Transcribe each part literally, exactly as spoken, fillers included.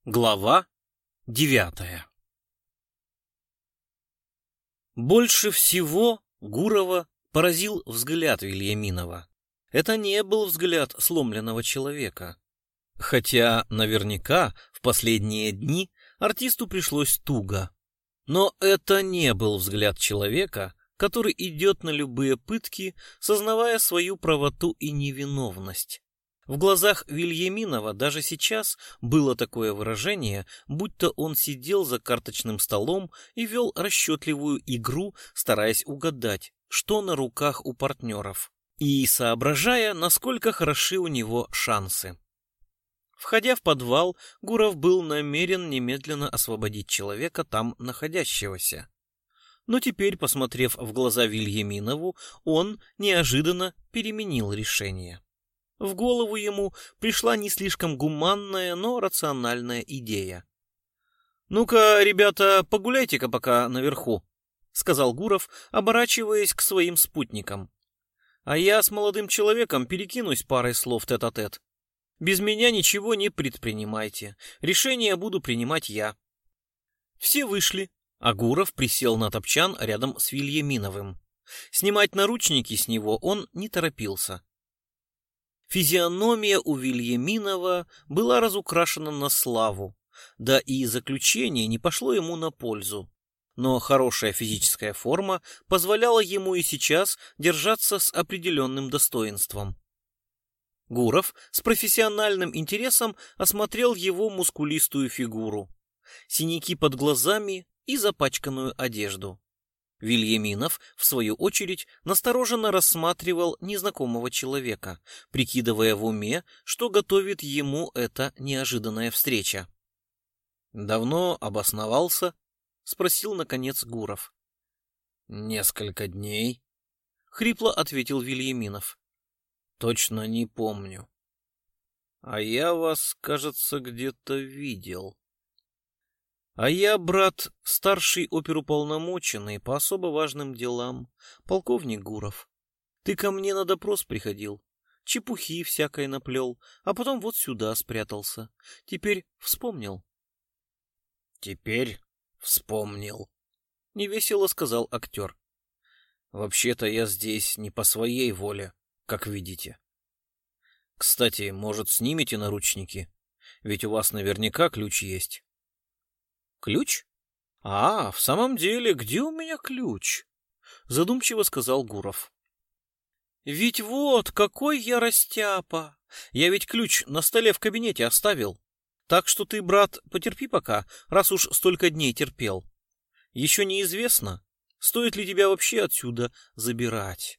Глава девятая. Больше всего Гурова поразил взгляд Вельяминова. Это не был взгляд сломленного человека. Хотя наверняка в последние дни артисту пришлось туго. Но это не был взгляд человека, который идет на любые пытки, сознавая свою правоту и невиновность. В глазах Вельяминова даже сейчас было такое выражение, будто он сидел за карточным столом и вел расчетливую игру, стараясь угадать, что на руках у партнеров, и соображая, насколько хороши у него шансы. Входя в подвал, Гуров был намерен немедленно освободить человека там находящегося. Но теперь, посмотрев в глаза Вельяминову, он неожиданно переменил решение. В голову ему пришла не слишком гуманная, но рациональная идея. «Ну-ка, ребята, погуляйте-ка пока наверху», — сказал Гуров, оборачиваясь к своим спутникам. «А я с молодым человеком перекинусь парой слов тет-а-тет. Без меня ничего не предпринимайте. Решение буду принимать я». Все вышли, а Гуров присел на топчан рядом с Вельяминовым. Снимать наручники с него он не торопился. Физиономия у Вельяминова была разукрашена на славу, да и заключение не пошло ему на пользу. Но хорошая физическая форма позволяла ему и сейчас держаться с определенным достоинством. Гуров с профессиональным интересом осмотрел его мускулистую фигуру, синяки под глазами и запачканную одежду. Вельяминов, в свою очередь, настороженно рассматривал незнакомого человека, прикидывая в уме, что готовит ему эта неожиданная встреча. «Давно обосновался?» — спросил, наконец, Гуров. «Несколько дней», — хрипло ответил Вельяминов. «Точно не помню». «А я вас, кажется, где-то видел». «А я, брат, старший оперуполномоченный по особо важным делам, полковник Гуров. Ты ко мне на допрос приходил, чепухи всякой наплел, а потом вот сюда спрятался. Теперь вспомнил». «Теперь вспомнил», — невесело сказал актер. «Вообще-то я здесь не по своей воле, как видите. Кстати, может, снимете наручники? Ведь у вас наверняка ключ есть». «Ключ? А, в самом деле, где у меня ключ?» — задумчиво сказал Гуров. «Ведь вот какой я растяпа! Я ведь ключ на столе в кабинете оставил. Так что ты, брат, потерпи пока, раз уж столько дней терпел. Еще неизвестно, стоит ли тебя вообще отсюда забирать».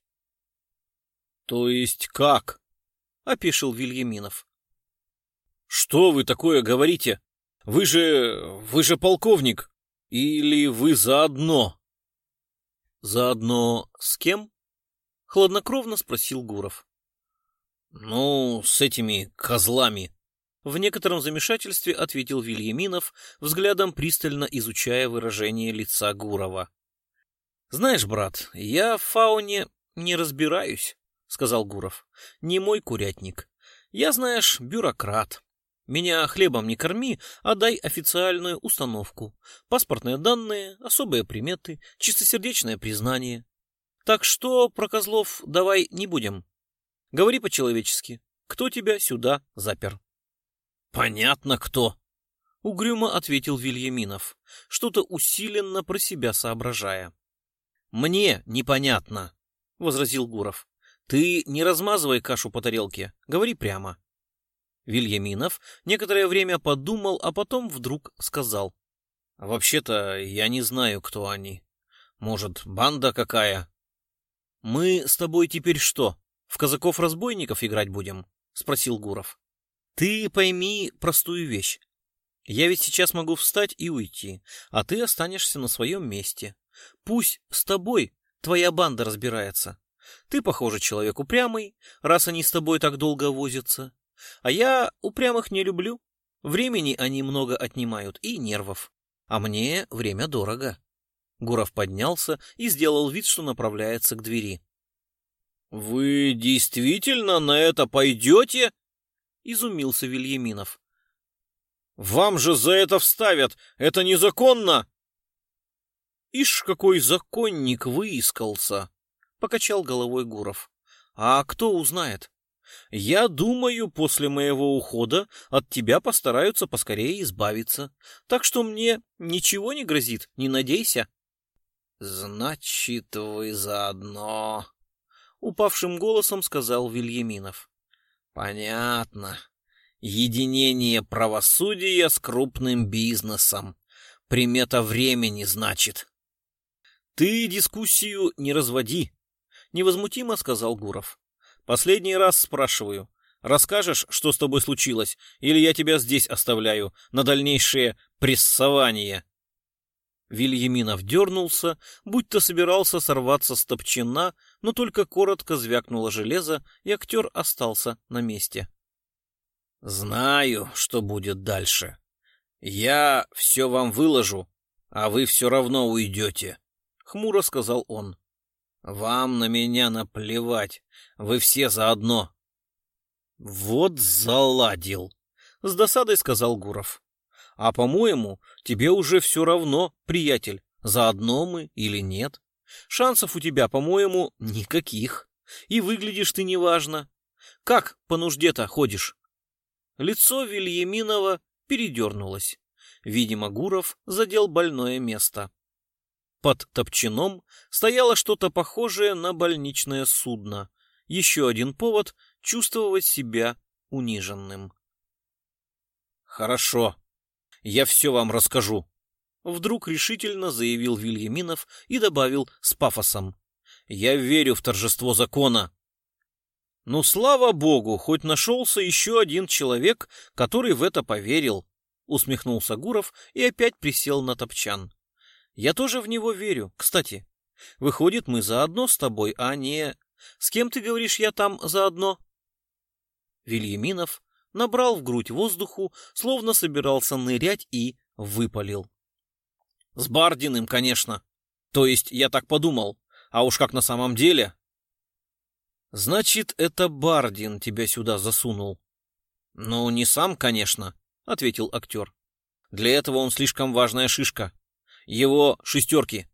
«То есть как?» — опешил Вельяминов. «Что вы такое говорите? Вы же... вы же полковник. Или вы заодно?» «Заодно с кем?» — хладнокровно спросил Гуров. «Ну, с этими козлами», — в некотором замешательстве ответил Вельяминов, взглядом пристально изучая выражение лица Гурова. «Знаешь, брат, я в фауне не разбираюсь», — сказал Гуров. «Не мой курятник. Я, знаешь, бюрократ. Меня хлебом не корми, а дай официальную установку. Паспортные данные, особые приметы, чистосердечное признание. Так что про козлов давай не будем. Говори по-человечески. Кто тебя сюда запер?» «Понятно, кто», — угрюмо ответил Вельяминов, что-то усиленно про себя соображая. «Мне непонятно», — возразил Гуров. «Ты не размазывай кашу по тарелке, говори прямо». Вельяминов некоторое время подумал, а потом вдруг сказал. «Вообще-то я не знаю, кто они. Может, банда какая?» «Мы с тобой теперь что, в казаков-разбойников играть будем?» — спросил Гуров. «Ты пойми простую вещь. Я ведь сейчас могу встать и уйти, а ты останешься на своем месте. Пусть с тобой твоя банда разбирается. Ты, похоже, человек упрямый, раз они с тобой так долго возятся. А я упрямых не люблю. Времени они много отнимают и нервов. А мне время дорого». Гуров поднялся и сделал вид, что направляется к двери. «Вы действительно на это пойдете?» — изумился Вельяминов. Вам же за это вставят! Это незаконно!» «Ишь, какой законник выискался!» — покачал головой Гуров. «А кто узнает? Я думаю, после моего ухода от тебя постараются поскорее избавиться. Так что мне ничего не грозит, не надейся». «Значит, вы заодно», — упавшим голосом сказал Вильяминов. «Понятно. Единение правосудия с крупным бизнесом. Примета времени, значит». «Ты дискуссию не разводи», — невозмутимо сказал Гуров. «Последний раз спрашиваю. Расскажешь, что с тобой случилось, или я тебя здесь оставляю на дальнейшее прессование?» Вильяминов дернулся, будто собирался сорваться с топчина, но только коротко звякнуло железо, и актер остался на месте. «Знаю, что будет дальше. Я все вам выложу, а вы все равно уйдете», — хмуро сказал он. «Вам на меня наплевать, вы все заодно». «Вот заладил», — с досадой сказал Гуров. «А, по-моему, тебе уже все равно, приятель, заодно мы или нет. Шансов у тебя, по-моему, никаких. И выглядишь ты неважно. Как по нужде-то ходишь?» Лицо Вильяминова передернулось. Видимо, Гуров задел больное место. Под топчаном стояло что-то похожее на больничное судно. Еще один повод чувствовать себя униженным. «Хорошо, я все вам расскажу», — вдруг решительно заявил Вильяминов и добавил с пафосом. «Я верю в торжество закона». «Ну, слава богу, хоть нашелся еще один человек, который в это поверил», — усмехнулся Гуров и опять присел на топчан. «Я тоже в него верю. Кстати, выходит, мы заодно с тобой, а не... С кем, ты говоришь, я там заодно?» Вильяминов набрал в грудь воздуху, словно собирался нырять, и выпалил. «С Бардиным, конечно. То есть я так подумал. А уж как на самом деле...» «Значит, это Бардин тебя сюда засунул?» «Ну, не сам, конечно», — ответил актер. «Для этого он слишком важная шишка. Его шестерки».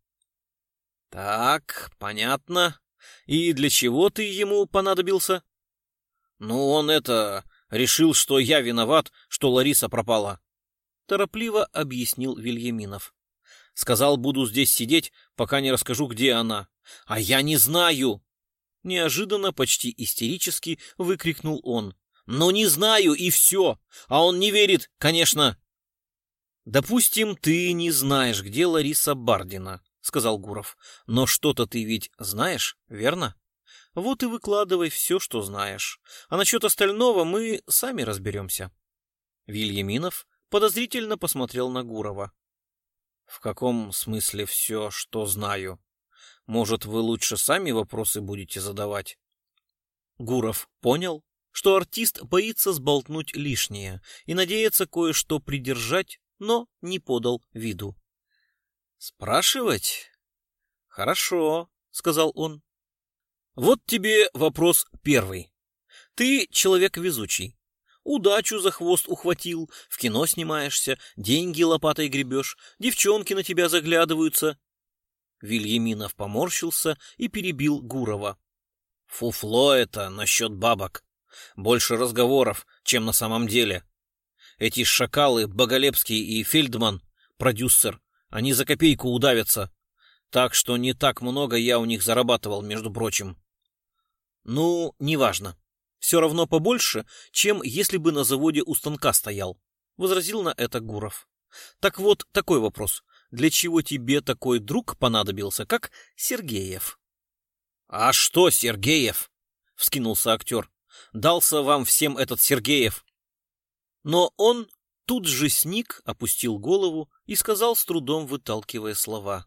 «Так, понятно. И для чего ты ему понадобился?» «Ну, он это... решил, что я виноват, что Лариса пропала», — торопливо объяснил Вильяминов. «Сказал, буду здесь сидеть, пока не расскажу, где она. А я не знаю!» Неожиданно, почти истерически выкрикнул он. «Ну, не знаю, и все! А он не верит, конечно!» «Допустим, ты не знаешь, где Лариса Бардина», — сказал Гуров. «Но что-то ты ведь знаешь, верно? Вот и выкладывай все, что знаешь. А насчет остального мы сами разберемся». Вильяминов подозрительно посмотрел на Гурова. «В каком смысле все, что знаю? Может, вы лучше сами вопросы будете задавать?» Гуров понял, что артист боится сболтнуть лишнее и надеется кое-что придержать, но не подал виду. «Спрашивать? Хорошо», — сказал он. «Вот тебе вопрос первый. Ты человек везучий. Удачу за хвост ухватил, в кино снимаешься, деньги лопатой гребешь, девчонки на тебя заглядываются». Вильяминов поморщился и перебил Гурова. «Фуфло это насчет бабок. Больше разговоров, чем на самом деле. Эти шакалы, Боголепский и Фельдман, продюсер, они за копейку удавятся. Так что не так много я у них зарабатывал, между прочим». «Ну, неважно. Все равно побольше, чем если бы на заводе у станка стоял», — возразил на это Гуров. «Так вот, такой вопрос. Для чего тебе такой друг понадобился, как Сергеев?» «А что Сергеев?» — вскинулся актер. «Дался вам всем этот Сергеев». Но он тут же сник, опустил голову и сказал, с трудом выталкивая слова.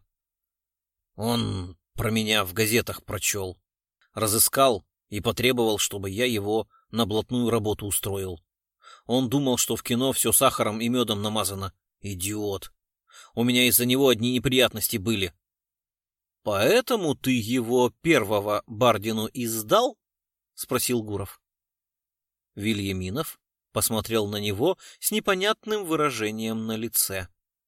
«Он про меня в газетах прочел, разыскал и потребовал, чтобы я его на блатную работу устроил. Он думал, что в кино все сахаром и медом намазано. Идиот. У меня из-за него одни неприятности были». «Поэтому ты его первого Бардину и сдал?» — спросил Гуров. Вильяминов посмотрел на него с непонятным выражением на лице.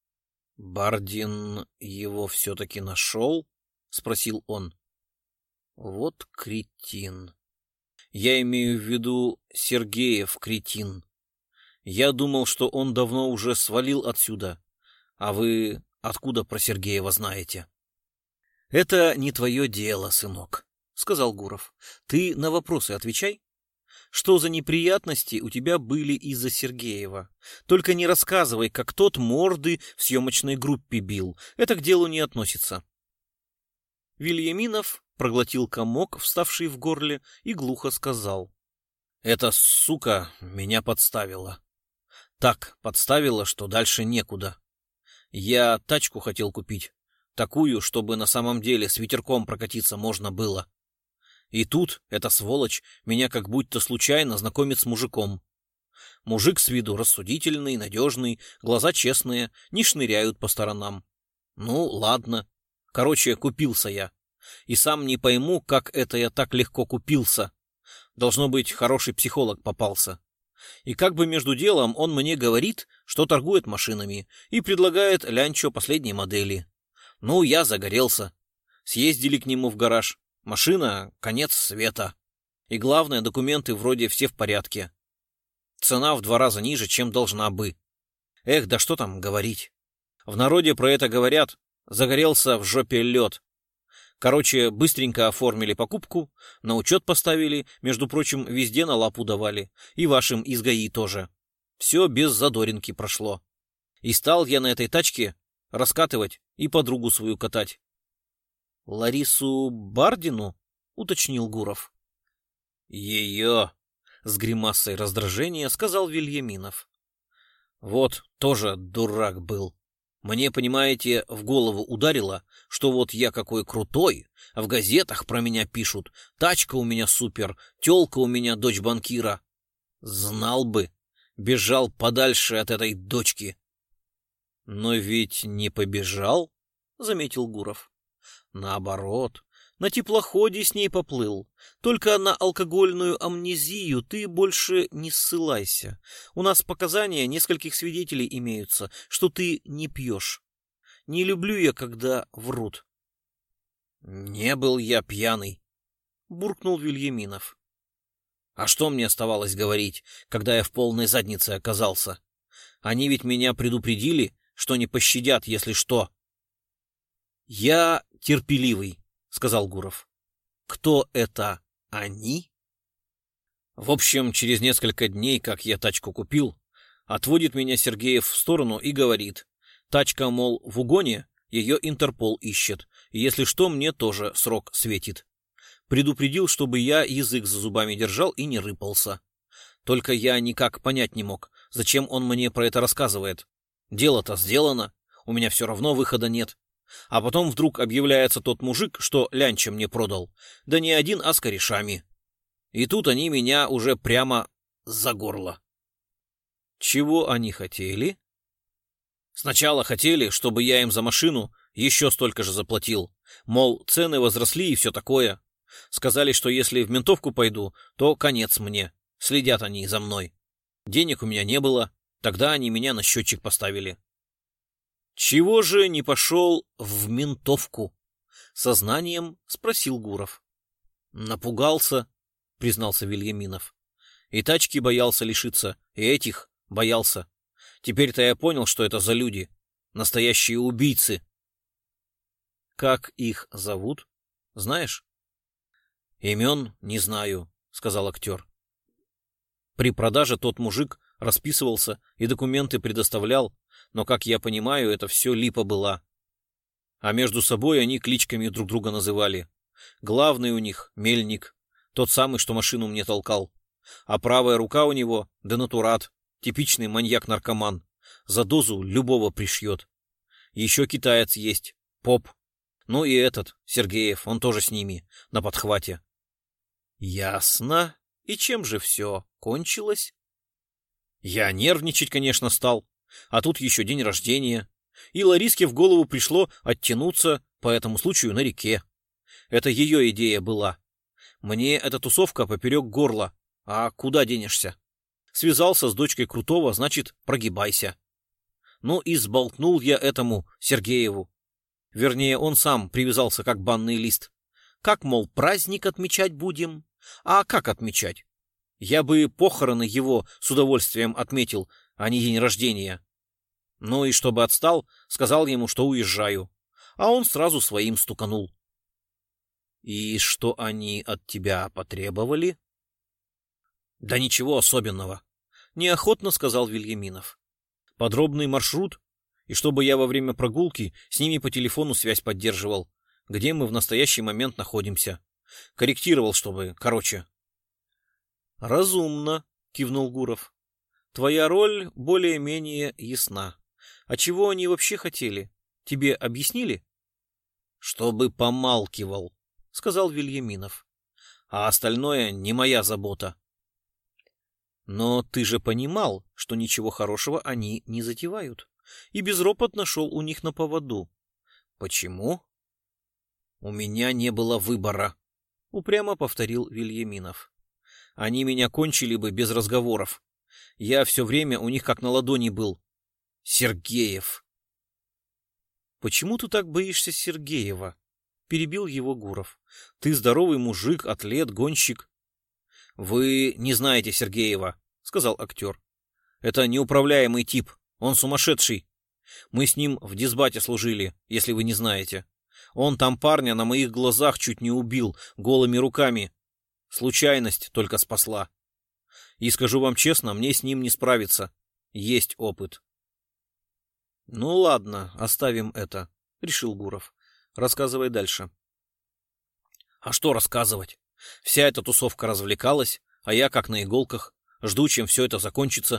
«Бардин его все-таки нашел?» — спросил он. «Вот кретин. Я имею в виду Сергеев кретин. Я думал, что он давно уже свалил отсюда. А вы откуда про Сергеева знаете?» «Это не твое дело, сынок», — сказал Гуров. «Ты на вопросы отвечай. Что за неприятности у тебя были из-за Сергеева? Только не рассказывай, как тот морды в съемочной группе бил. Это к делу не относится». Вильяминов проглотил комок, вставший в горле, и глухо сказал. «Эта сука меня подставила. Так подставила, что дальше некуда. Я тачку хотел купить, такую, чтобы на самом деле с ветерком прокатиться можно было. И тут эта сволочь меня как будто случайно знакомит с мужиком. Мужик с виду рассудительный, надежный, глаза честные, не шныряют по сторонам. Ну, ладно. Короче, купился я. И сам не пойму, как это я так легко купился. Должно быть, хороший психолог попался. И как бы между делом он мне говорит, что торгует машинами, и предлагает лянчо последней модели. Ну, я загорелся. Съездили к нему в гараж. Машина — конец света. И главное, документы вроде все в порядке. Цена в два раза ниже, чем должна бы. Эх, да что там говорить. В народе про это говорят. Загорелся в жопе лед. Короче, быстренько оформили покупку, на учет поставили, между прочим, везде на лапу давали. И вашим из ГАИ тоже. Все без задоринки прошло. И стал я на этой тачке раскатывать и подругу свою катать. — Ларису Бардину? — уточнил Гуров. — Ее! — с гримасой раздражения сказал Вильяминов. — Вот, тоже дурак был. Мне, понимаете, в голову ударило, что вот я какой крутой, а в газетах про меня пишут, тачка у меня супер, тёлка у меня дочь банкира. Знал бы, бежал подальше от этой дочки. — Но ведь не побежал, — заметил Гуров. Наоборот, на теплоходе с ней поплыл. Только на алкогольную амнезию ты больше не ссылайся. У нас показания нескольких свидетелей имеются, что ты не пьешь. Не люблю я, когда врут. — Не был я пьяный, — буркнул Вильяминов. — А что мне оставалось говорить, когда я в полной заднице оказался? Они ведь меня предупредили, что не пощадят, если что. — Я терпеливый, — сказал Гуров. — Кто это они? В общем, через несколько дней, как я тачку купил, отводит меня Сергеев в сторону и говорит: тачка, мол, в угоне, ее Интерпол ищет, и если что, мне тоже срок светит. Предупредил, чтобы я язык за зубами держал и не рыпался. Только я никак понять не мог, зачем он мне про это рассказывает. Дело-то сделано, у меня все равно выхода нет. А потом вдруг объявляется тот мужик, что лянча мне продал. Да не один, а с корешами. И тут они меня уже прямо за горло. Чего они хотели? Сначала хотели, чтобы я им за машину еще столько же заплатил. Мол, цены возросли и все такое. Сказали, что если в ментовку пойду, то конец мне. Следят они за мной. Денег у меня не было. Тогда они меня на счетчик поставили. «Чего же не пошел в ментовку?» — сознанием спросил Гуров. «Напугался», — признался Вильяминов. «И тачки боялся лишиться, и этих боялся. Теперь-то я понял, что это за люди. Настоящие убийцы». «Как их зовут? Знаешь?» «Имен не знаю», — сказал актер. При продаже тот мужик расписывался и документы предоставлял, но, как я понимаю, это все липа была. А между собой они кличками друг друга называли. Главный у них — Мельник, тот самый, что машину мне толкал. А правая рука у него — денатурат, типичный маньяк-наркоман. За дозу любого пришьет. Еще китаец есть, Поп. Ну и этот, Сергеев, он тоже с ними, на подхвате. Ясно. И чем же все кончилось? Я нервничать, конечно, стал. А тут еще день рождения. И Лариске в голову пришло оттянуться по этому случаю на реке. Это ее идея была. Мне эта тусовка поперек горла. А куда денешься? Связался с дочкой Крутого, значит, прогибайся. Ну и сболтнул я этому Сергееву. Вернее, он сам привязался как банный лист. Как, мол, праздник отмечать будем? А как отмечать? Я бы похороны его с удовольствием отметил, а не день рождения. Ну и чтобы отстал, сказал ему, что уезжаю. А он сразу своим стуканул. И что они от тебя потребовали? Да ничего особенного, неохотно сказал Вильяминов. Подробный маршрут, и чтобы я во время прогулки с ними по телефону связь поддерживал, где мы в настоящий момент находимся. Корректировал, чтобы короче. Разумно, кивнул Гуров. Твоя роль более-менее ясна. А чего они вообще хотели? Тебе объяснили? Чтобы помалкивал, сказал Вильяминов. А остальное не моя забота. Но ты же понимал, что ничего хорошего они не затевают, и безропотно шел у них на поводу. Почему? У меня не было выбора, упрямо повторил Вильяминов. Они меня кончили бы без разговоров. Я все время у них как на ладони был. Сергеев. Почему ты так боишься Сергеева? Перебил его Гуров. Ты здоровый мужик, атлет, гонщик. Вы не знаете Сергеева, сказал актер. Это неуправляемый тип, он сумасшедший. Мы с ним в дисбате служили, если вы не знаете. Он там парня на моих глазах чуть не убил голыми руками. Случайность только спасла. И скажу вам честно, мне с ним не справиться. Есть опыт. Ну ладно, оставим это, решил Гуров. Рассказывай дальше. А что рассказывать? Вся эта тусовка развлекалась, а я как на иголках, жду, чем все это закончится.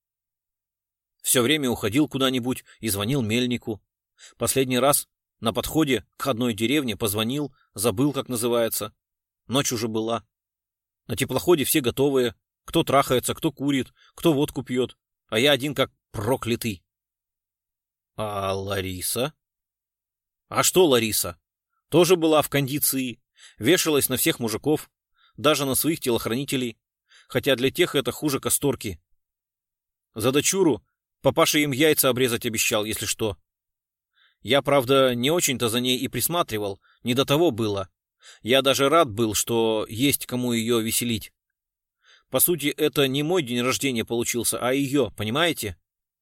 Все время уходил куда-нибудь и звонил мельнику. Последний раз на подходе к одной деревне позвонил, забыл, как называется. Ночь уже была. На теплоходе все готовые. Кто трахается, кто курит, кто водку пьет. А я один как проклятый. А Лариса? А что Лариса? Тоже была в кондиции. Вешалась на всех мужиков. Даже на своих телохранителей. Хотя для тех это хуже касторки. За дочуру папаша им яйца обрезать обещал, если что. Я, правда, не очень-то за ней и присматривал. Не до того было. Я даже рад был, что есть кому ее веселить. По сути, это не мой день рождения получился, а ее, понимаете?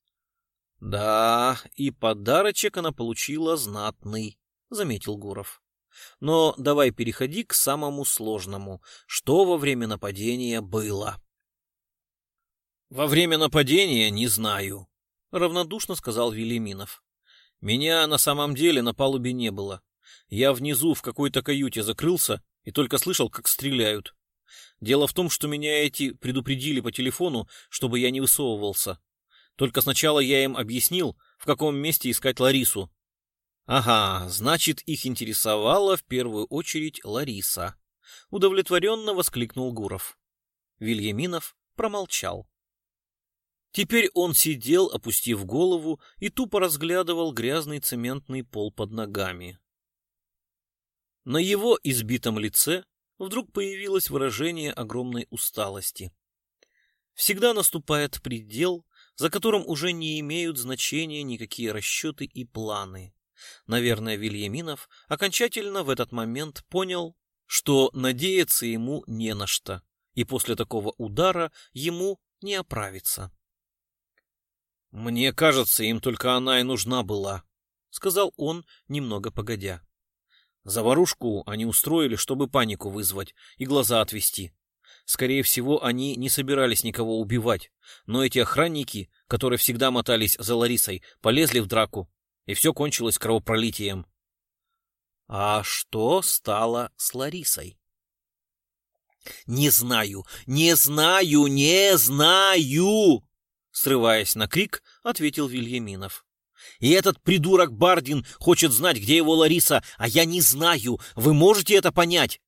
Да, и подарочек она получила знатный, заметил Гуров. Но давай переходи к самому сложному. Что во время нападения было? Во время нападения не знаю, равнодушно сказал Вильяминов. Меня на самом деле на палубе не было. Я внизу в какой-то каюте закрылся и только слышал, как стреляют. Дело в том, что меня эти предупредили по телефону, чтобы я не высовывался. Только сначала я им объяснил, в каком месте искать Ларису. Ага, значит, их интересовала в первую очередь Лариса. Удовлетворенно воскликнул Гуров. Вильяминов промолчал. Теперь он сидел, опустив голову, и тупо разглядывал грязный цементный пол под ногами. На его избитом лице вдруг появилось выражение огромной усталости. Всегда наступает предел, за которым уже не имеют значения никакие расчеты и планы. Наверное, Вильяминов окончательно в этот момент понял, что надеяться ему не на что, и после такого удара ему не оправиться. «Мне кажется, им только она и нужна была», — сказал он, немного погодя. «Заварушку они устроили, чтобы панику вызвать и глаза отвести. Скорее всего, они не собирались никого убивать, но эти охранники, которые всегда мотались за Ларисой, полезли в драку, и все кончилось кровопролитием». «А что стало с Ларисой?» «Не знаю, не знаю, не знаю!» Срываясь на крик, ответил Вильяминов. «И этот придурок Бардин хочет знать, где его Лариса, а я не знаю. Вы можете это понять?»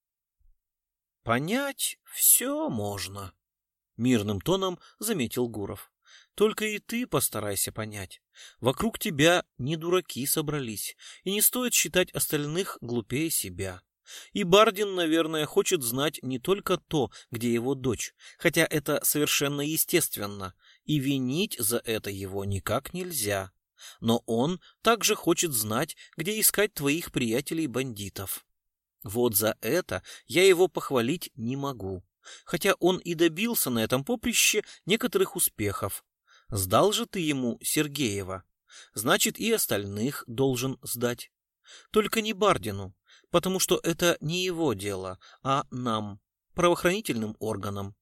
«Понять все можно», — мирным тоном заметил Гуров. «Только и ты постарайся понять. Вокруг тебя не дураки собрались, и не стоит считать остальных глупее себя. И Бардин, наверное, хочет знать не только то, где его дочь, хотя это совершенно естественно, и винить за это его никак нельзя. Но он также хочет знать, где искать твоих приятелей-бандитов. Вот за это я его похвалить не могу, хотя он и добился на этом поприще некоторых успехов. Сдал же ты ему Сергеева, значит, и остальных должен сдать. Только не Бардину, потому что это не его дело, а нам, правоохранительным органам.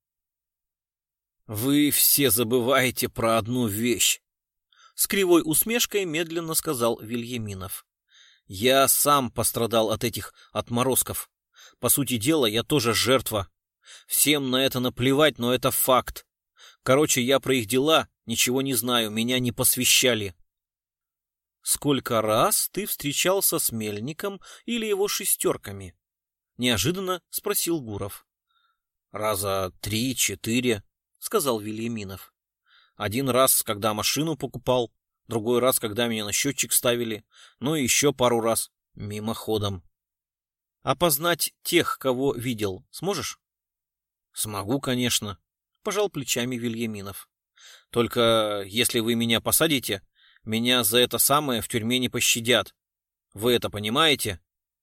«Вы все забываете про одну вещь», — с кривой усмешкой медленно сказал Вильяминов. «Я сам пострадал от этих отморозков. По сути дела, я тоже жертва. Всем на это наплевать, но это факт. Короче, я про их дела ничего не знаю, меня не посвящали». «Сколько раз ты встречался с Мельником или его шестерками?» — неожиданно спросил Гуров. «Раза три-четыре», — сказал Вильяминов. «Один раз, когда машину покупал, другой раз, когда меня на счетчик ставили, ну и еще пару раз мимоходом». «Опознать тех, кого видел, сможешь?» «Смогу, конечно», — пожал плечами Вильяминов. «Только если вы меня посадите, меня за это самое в тюрьме не пощадят. Вы это понимаете?»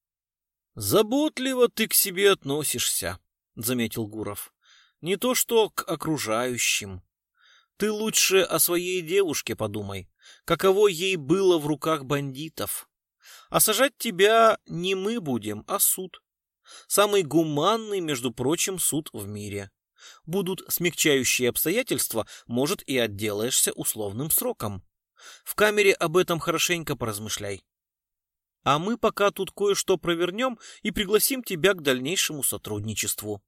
«Заботливо ты к себе относишься», — заметил Гуров. «Не то что к окружающим. Ты лучше о своей девушке подумай, каково ей было в руках бандитов. А сажать тебя не мы будем, а суд. Самый гуманный, между прочим, суд в мире. Будут смягчающие обстоятельства, может, и отделаешься условным сроком. В камере об этом хорошенько поразмышляй. А мы пока тут кое-что провернем и пригласим тебя к дальнейшему сотрудничеству».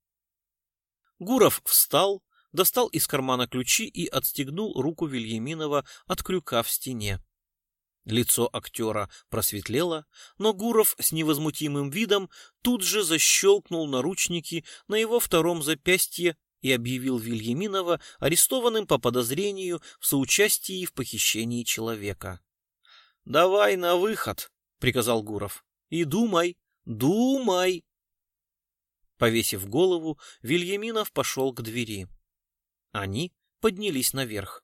Гуров встал, достал из кармана ключи и отстегнул руку Вильяминова от крюка в стене. Лицо актера просветлело, но Гуров с невозмутимым видом тут же защелкнул наручники на его втором запястье и объявил Вильяминова арестованным по подозрению в соучастии в похищении человека. «Давай на выход», — приказал Гуров, — «и думай, думай». Повесив голову, Вильяминов пошел к двери. Они поднялись наверх.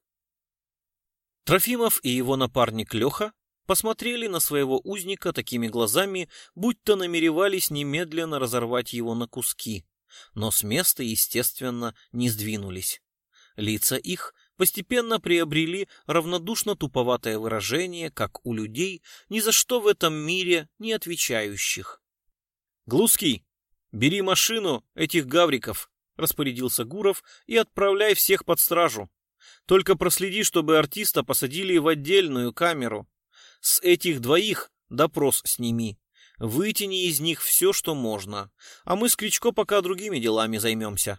Трофимов и его напарник Леха посмотрели на своего узника такими глазами, будто намеревались немедленно разорвать его на куски, но с места, естественно, не сдвинулись. Лица их постепенно приобрели равнодушно-туповатое выражение, как у людей, ни за что в этом мире не отвечающих. «Глузский, бери машину этих гавриков», — распорядился Гуров, — «и отправляй всех под стражу. Только проследи, чтобы артиста посадили в отдельную камеру. С этих двоих допрос сними. Вытяни из них все, что можно. А мы с Кричко пока другими делами займемся».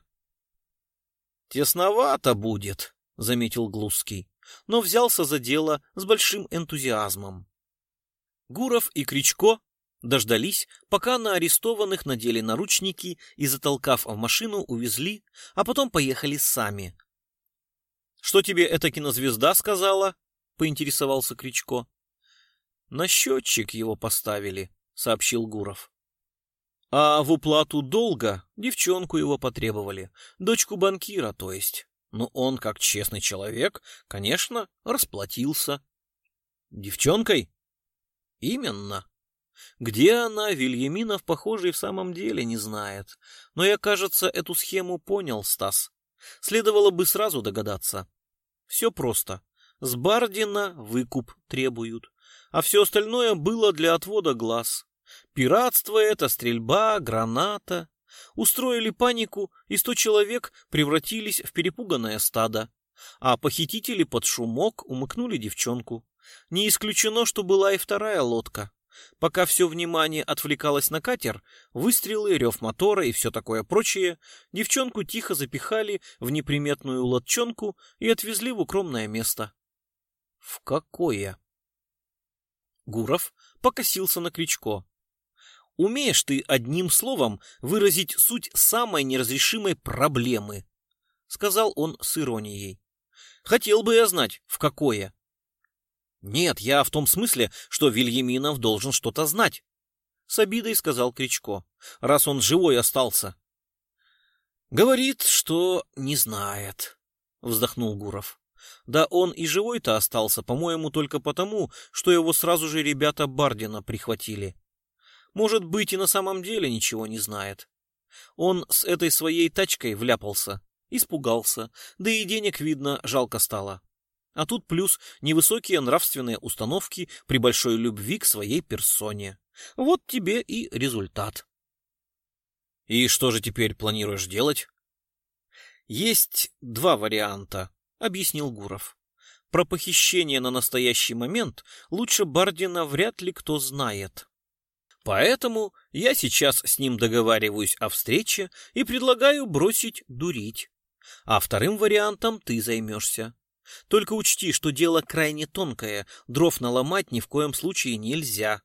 «Тесновато будет», — заметил Глузский, но взялся за дело с большим энтузиазмом. Гуров и Кричко дождались, пока на арестованных надели наручники и, затолкав в машину, увезли, а потом поехали сами. «Что тебе эта кинозвезда сказала?» — поинтересовался Кричко. «На счетчик его поставили», — сообщил Гуров. «А в уплату долга девчонку его потребовали, дочку банкира, то есть. Но он, как честный человек, конечно, расплатился». «Девчонкой?» «Именно. Где она, Вильяминов, похоже, и в самом деле не знает. Но я, кажется, эту схему понял, Стас. Следовало бы сразу догадаться. Все просто. С Бардина выкуп требуют, а все остальное было для отвода глаз. Пиратство это, стрельба, граната. Устроили панику, и сто человек превратились в перепуганное стадо. А похитители под шумок умыкнули девчонку. Не исключено, что была и вторая лодка. Пока все внимание отвлекалось на катер, выстрелы, рев мотора и все такое прочее, девчонку тихо запихали в неприметную лодчонку и отвезли в укромное место. В какое? Гуров покосился на Кричко. Умеешь ты одним словом выразить суть самой неразрешимой проблемы, сказал он с иронией. Хотел бы я знать, в какое. Нет, я в том смысле, что Вильяминов должен что-то знать. С обидой сказал Кричко, раз он живой остался. Говорит, что не знает, вздохнул Гуров. Да он и живой-то остался, по-моему, только потому, что его сразу же ребята Бардина прихватили. Может быть, и на самом деле ничего не знает. Он с этой своей тачкой вляпался, испугался, да и денег, видно, жалко стало. А тут плюс невысокие нравственные установки при большой любви к своей персоне. Вот тебе и результат. И что же теперь планируешь делать? Есть два варианта, объяснил Гуров. Про похищение на настоящий момент лучше Бардина вряд ли кто знает. Поэтому я сейчас с ним договариваюсь о встрече и предлагаю бросить дурить. А вторым вариантом ты займешься. Только учти, что дело крайне тонкое, дров наломать ни в коем случае нельзя.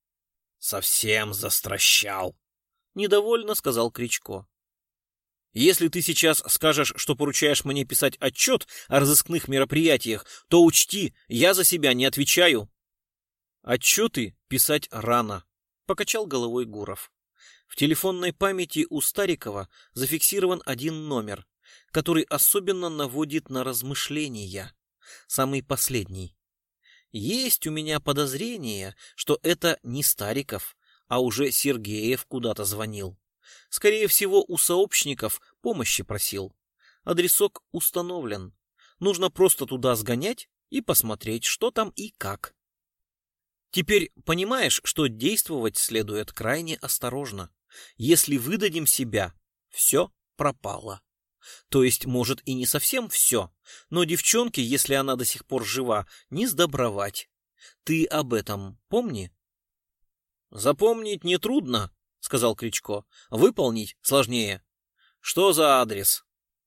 Совсем застращал, недовольно сказал Кричко. Если ты сейчас скажешь, что поручаешь мне писать отчет о разыскных мероприятиях, то учти, я за себя не отвечаю. Отчеты писать рано, покачал головой Гуров. В телефонной памяти у Старикова зафиксирован один номер, который особенно наводит на размышления. Самый последний. Есть у меня подозрение, что это не Стариков, а уже Сергеев куда-то звонил. Скорее всего, у сообщников помощи просил. Адресок установлен. Нужно просто туда сгонять и посмотреть, что там и как. Теперь понимаешь, что действовать следует крайне осторожно. Если выдадим себя, все пропало. То есть, может, и не совсем все, но девчонке, если она до сих пор жива, не сдобровать. Ты об этом помни. Запомнить нетрудно, сказал Кричко. Выполнить сложнее. Что за адрес?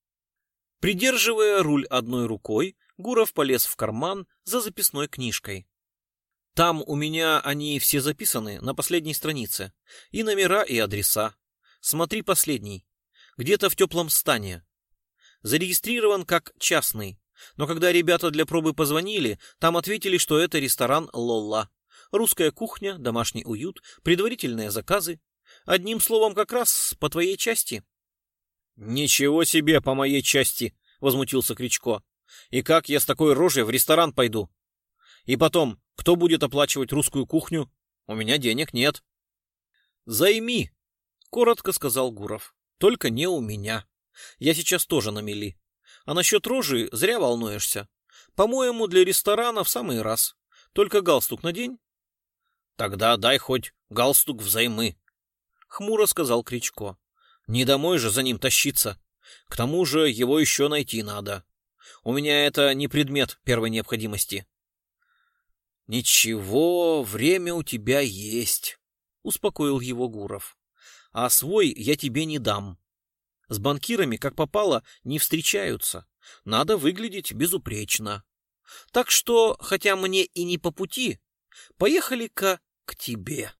Придерживая руль одной рукой, Гуров полез в карман за записной книжкой. Там у меня они все записаны на последней странице. И номера, и адреса. Смотри последний. Где-то в Теплом Стане. Зарегистрирован как частный. Но когда ребята для пробы позвонили, там ответили, что это ресторан «Лолла». Русская кухня, домашний уют, предварительные заказы. Одним словом, как раз по твоей части. «Ничего себе по моей части!» — возмутился Кричко. «И как я с такой рожей в ресторан пойду? И потом, кто будет оплачивать русскую кухню? У меня денег нет». «Займи», — коротко сказал Гуров. «Только не у меня. Я сейчас тоже на мели. А насчет рожи зря волнуешься. По-моему, для ресторана в самый раз. Только галстук надень». «Тогда дай хоть галстук взаймы», — хмуро сказал Кричко. «Не домой же за ним тащиться. К тому же его еще найти надо. У меня это не предмет первой необходимости». «Ничего, время у тебя есть», — успокоил его Гуров. «А свой я тебе не дам. С банкирами, как попало, не встречаются. Надо выглядеть безупречно. Так что, хотя мне и не по пути, поехали-ка к тебе».